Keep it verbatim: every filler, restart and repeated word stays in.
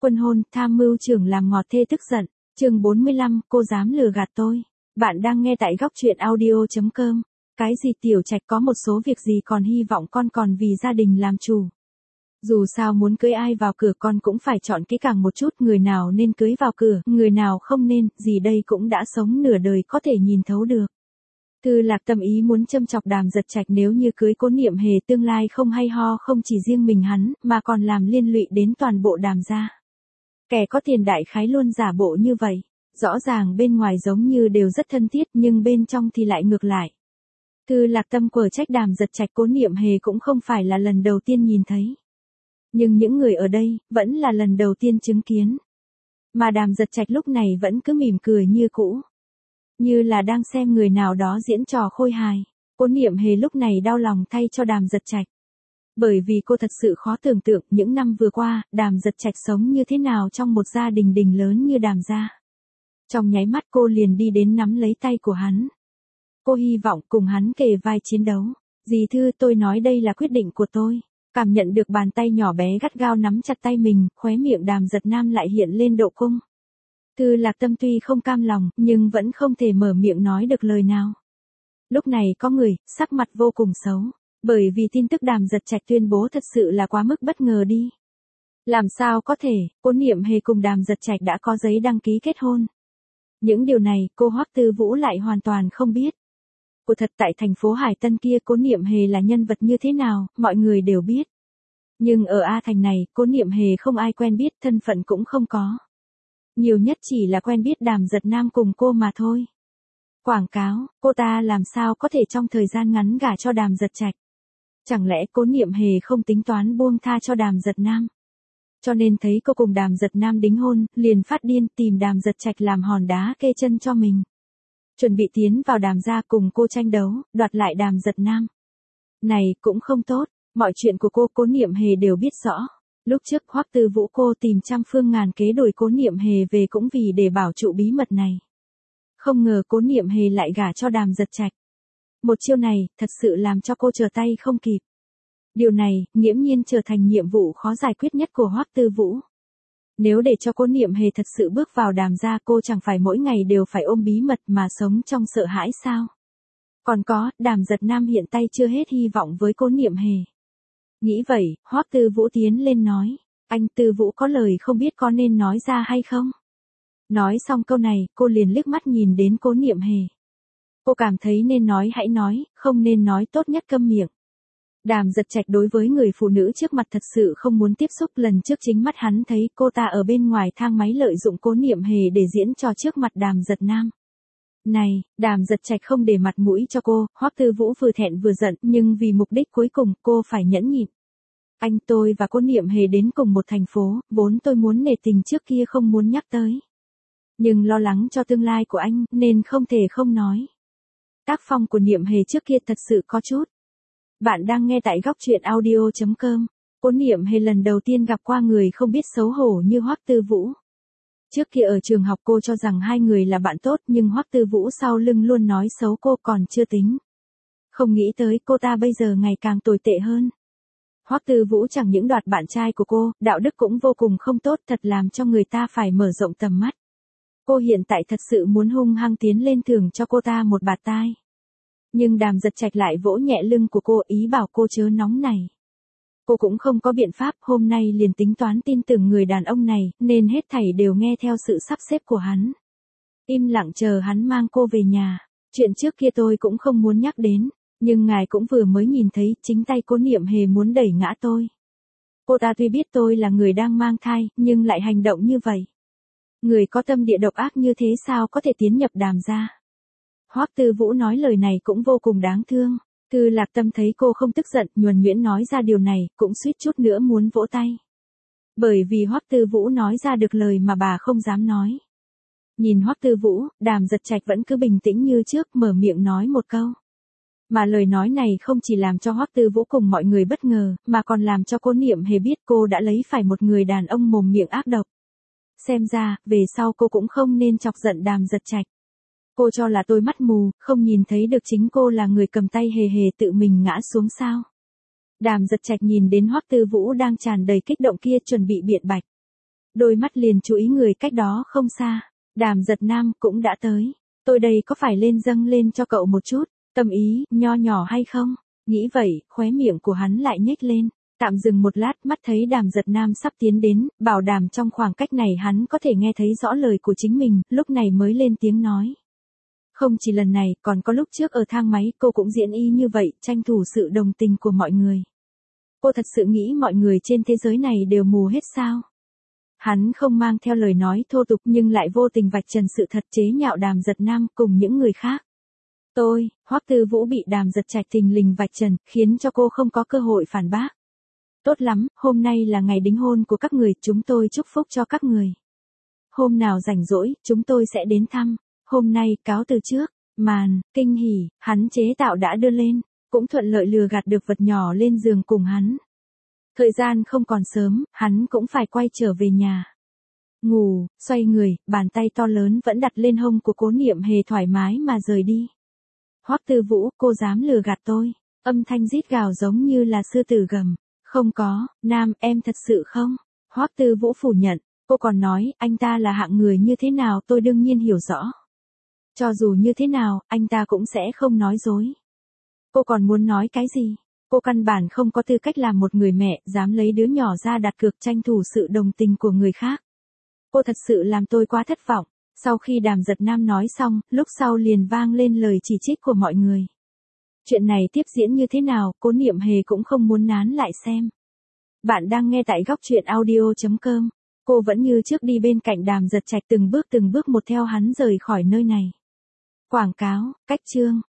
Quân hôn, tham mưu trưởng làm ngọt thê tức giận. Chương bốn mươi lăm, cô dám lừa gạt tôi. Bạn đang nghe tại góc truyện audio chấm com. Cái gì Tiểu Trạch, có một số việc gì còn hy vọng con còn vì gia đình làm chủ. Dù sao muốn cưới ai vào cửa con cũng phải chọn kỹ càng một chút, người nào nên cưới vào cửa, người nào không nên, gì đây cũng đã sống nửa đời có thể nhìn thấu được. Thư Lạc tâm ý muốn châm chọc Đàm Giật Trạch, nếu như cưới Cố Niệm Hề tương lai không hay ho, không chỉ riêng mình hắn, mà còn làm liên lụy đến toàn bộ Đàm gia. Kẻ có tiền đại khái luôn giả bộ như vậy, rõ ràng bên ngoài giống như đều rất thân thiết nhưng bên trong thì lại ngược lại. Thư Lạc tâm quở trách Đàm Giật Trạch, Cố Niệm Hề cũng không phải là lần đầu tiên nhìn thấy. Nhưng những người ở đây, vẫn là lần đầu tiên chứng kiến. Mà Đàm Giật Trạch lúc này vẫn cứ mỉm cười như cũ. Như là đang xem người nào đó diễn trò khôi hài. Cố Niệm Hề lúc này đau lòng thay cho Đàm Giật Trạch. Bởi vì cô thật sự khó tưởng tượng những năm vừa qua, Đàm Giật Trạch sống như thế nào trong một gia đình đình lớn như Đàm gia. Trong nháy mắt cô liền đi đến nắm lấy tay của hắn. Cô hy vọng cùng hắn kề vai chiến đấu. Dì Thư, tôi nói đây là quyết định của tôi. Cảm nhận được bàn tay nhỏ bé gắt gao nắm chặt tay mình, khóe miệng Đàm Giật Nam lại hiện lên độ cung. Thư Lạc tâm tuy không cam lòng, nhưng vẫn không thể mở miệng nói được lời nào. Lúc này có người, sắc mặt vô cùng xấu, bởi vì tin tức Đàm Giật Trạch tuyên bố thật sự là quá mức bất ngờ đi. Làm sao có thể, Cố Niệm Hề cùng Đàm Giật Trạch đã có giấy đăng ký kết hôn. Những điều này, cô Hoắc Tư Vũ lại hoàn toàn không biết. Cô thật tại thành phố Hải Tân kia, Cố Niệm Hề là nhân vật như thế nào, mọi người đều biết. Nhưng ở A Thành này, Cố Niệm Hề không ai quen biết, thân phận cũng không có. Nhiều nhất chỉ là quen biết Đàm Giật Nam cùng cô mà thôi. Quảng cáo, cô ta làm sao có thể trong thời gian ngắn gả cho Đàm Giật Trạch. Chẳng lẽ Cố Niệm Hề không tính toán buông tha cho Đàm Giật Nam. Cho nên thấy cô cùng Đàm Giật Nam đính hôn, liền phát điên tìm Đàm Giật Trạch làm hòn đá kê chân cho mình. Chuẩn bị tiến vào Đàm gia cùng cô tranh đấu, đoạt lại Đàm Giật Nam. Này cũng không tốt, mọi chuyện của cô Cố Niệm Hề đều biết rõ. Lúc trước Hoắc Tư Vũ cô tìm trăm phương ngàn kế đuổi Cố Niệm Hề về cũng vì để bảo trụ bí mật này. Không ngờ Cố Niệm Hề lại gả cho Đàm Giật Trạch. Một chiêu này, thật sự làm cho cô trở tay không kịp. Điều này, nghiễm nhiên trở thành nhiệm vụ khó giải quyết nhất của Hoắc Tư Vũ. Nếu để cho Cố Niệm Hề thật sự bước vào Đàm gia, cô chẳng phải mỗi ngày đều phải ôm bí mật mà sống trong sợ hãi sao? Còn có, Đàm Giật Nam hiện tay chưa hết hy vọng với Cố Niệm Hề. Nghĩ vậy, Hoắc Tư Vũ tiến lên nói, anh Tư Vũ có lời không biết có nên nói ra hay không? Nói xong câu này, cô liền liếc mắt nhìn đến Cố Niệm Hề. Cô cảm thấy nên nói hãy nói, không nên nói tốt nhất câm miệng. Đàm Giật Trạch đối với người phụ nữ trước mặt thật sự không muốn tiếp xúc, lần trước chính mắt hắn thấy cô ta ở bên ngoài thang máy lợi dụng Cố Niệm Hề để diễn trò trước mặt Đàm Giật Nam. Này, Đàm Giật Trạch không để mặt mũi cho cô, Hoắc Tư Vũ vừa thẹn vừa giận, nhưng vì mục đích cuối cùng cô phải nhẫn nhịn. Anh, tôi và Cố Niệm Hề đến cùng một thành phố, vốn tôi muốn nể tình trước kia không muốn nhắc tới. Nhưng lo lắng cho tương lai của anh, nên không thể không nói. Tác phong của Niệm Hề trước kia thật sự có chút. Bạn đang nghe tại góc truyện audio chấm com. Cố Niệm Hề lần đầu tiên gặp qua người không biết xấu hổ như Hoắc Tư Vũ. Trước kia ở trường học cô cho rằng hai người là bạn tốt, nhưng Hoắc Tư Vũ sau lưng luôn nói xấu cô còn chưa tính. Không nghĩ tới cô ta bây giờ ngày càng tồi tệ hơn. Hoắc Tư Vũ chẳng những đoạt bạn trai của cô, đạo đức cũng vô cùng không tốt, thật làm cho người ta phải mở rộng tầm mắt. Cô hiện tại thật sự muốn hung hăng tiến lên thưởng cho cô ta một bạt tai. Nhưng Đàm Giật Trạch lại vỗ nhẹ lưng của cô, ý bảo cô chớ nóng này. Cô cũng không có biện pháp, hôm nay liền tính toán tin tưởng người đàn ông này, nên hết thảy đều nghe theo sự sắp xếp của hắn. Im lặng chờ hắn mang cô về nhà. Chuyện trước kia tôi cũng không muốn nhắc đến, nhưng ngài cũng vừa mới nhìn thấy, chính tay Cố Niệm Hề muốn đẩy ngã tôi. Cô ta tuy biết tôi là người đang mang thai, nhưng lại hành động như vậy. Người có tâm địa độc ác như thế sao có thể tiến nhập Đàm gia? Hoắc Tư Vũ nói lời này cũng vô cùng đáng thương. Thư Lạc tâm thấy cô không tức giận, nhuần nhuyễn nói ra điều này, cũng suýt chút nữa muốn vỗ tay. Bởi vì Hoắc Tư Vũ nói ra được lời mà bà không dám nói. Nhìn Hoắc Tư Vũ, Đàm Giật Trạch vẫn cứ bình tĩnh như trước, mở miệng nói một câu. Mà lời nói này không chỉ làm cho Hoắc Tư Vũ cùng mọi người bất ngờ, mà còn làm cho Cố Niệm Hề biết cô đã lấy phải một người đàn ông mồm miệng ác độc. Xem ra, về sau cô cũng không nên chọc giận Đàm Giật Trạch. Cô cho là tôi mắt mù, không nhìn thấy được chính cô là người cầm tay hề hề tự mình ngã xuống sao? Đàm Giật Trạch nhìn đến Hoắc Tư Vũ đang tràn đầy kích động kia, chuẩn bị biện bạch. Đôi mắt liền chú ý người cách đó không xa. Đàm Giật Nam cũng đã tới. Tôi đây có phải lên dâng lên cho cậu một chút, tâm ý, nho nhỏ hay không? Nghĩ vậy, khóe miệng của hắn lại nhếch lên. Tạm dừng một lát, mắt thấy Đàm Giật Nam sắp tiến đến, bảo đảm trong khoảng cách này hắn có thể nghe thấy rõ lời của chính mình, lúc này mới lên tiếng nói. Không chỉ lần này, còn có lúc trước ở thang máy, cô cũng diễn y như vậy, tranh thủ sự đồng tình của mọi người. Cô thật sự nghĩ mọi người trên thế giới này đều mù hết sao? Hắn không mang theo lời nói thô tục nhưng lại vô tình vạch trần sự thật, chế nhạo Đàm Giật Nam cùng những người khác. Tôi, Hoắc Tư Vũ bị Đàm Giật Trạch thình lình vạch trần, khiến cho cô không có cơ hội phản bác. Tốt lắm, hôm nay là ngày đính hôn của các người, chúng tôi chúc phúc cho các người. Hôm nào rảnh rỗi, chúng tôi sẽ đến thăm. Hôm nay, cáo từ trước. Màn, kinh hỉ, hắn chế tạo đã đưa lên, cũng thuận lợi lừa gạt được vật nhỏ lên giường cùng hắn. Thời gian không còn sớm, hắn cũng phải quay trở về nhà. Ngủ, xoay người, bàn tay to lớn vẫn đặt lên hông của Cố Niệm Hề thoải mái mà rời đi. Hoắc Tư Vũ, cô dám lừa gạt tôi. Âm thanh rít gào giống như là sư tử gầm. Không có, Nam, em thật sự không? Hoắc Tư Vũ phủ nhận, cô còn nói, anh ta là hạng người như thế nào tôi đương nhiên hiểu rõ. Cho dù như thế nào, anh ta cũng sẽ không nói dối. Cô còn muốn nói cái gì? Cô căn bản không có tư cách làm một người mẹ, dám lấy đứa nhỏ ra đặt cược tranh thủ sự đồng tình của người khác. Cô thật sự làm tôi quá thất vọng. Sau khi Đàm Giật Nam nói xong, lúc sau liền vang lên lời chỉ trích của mọi người. Chuyện này tiếp diễn như thế nào, Cố Niệm Hề cũng không muốn nán lại xem. Bạn đang nghe tại góc truyện audio chấm com. Cô vẫn như trước đi bên cạnh Đàm Giật Trạch từng bước từng bước một theo hắn rời khỏi nơi này. Quảng cáo, cách chương.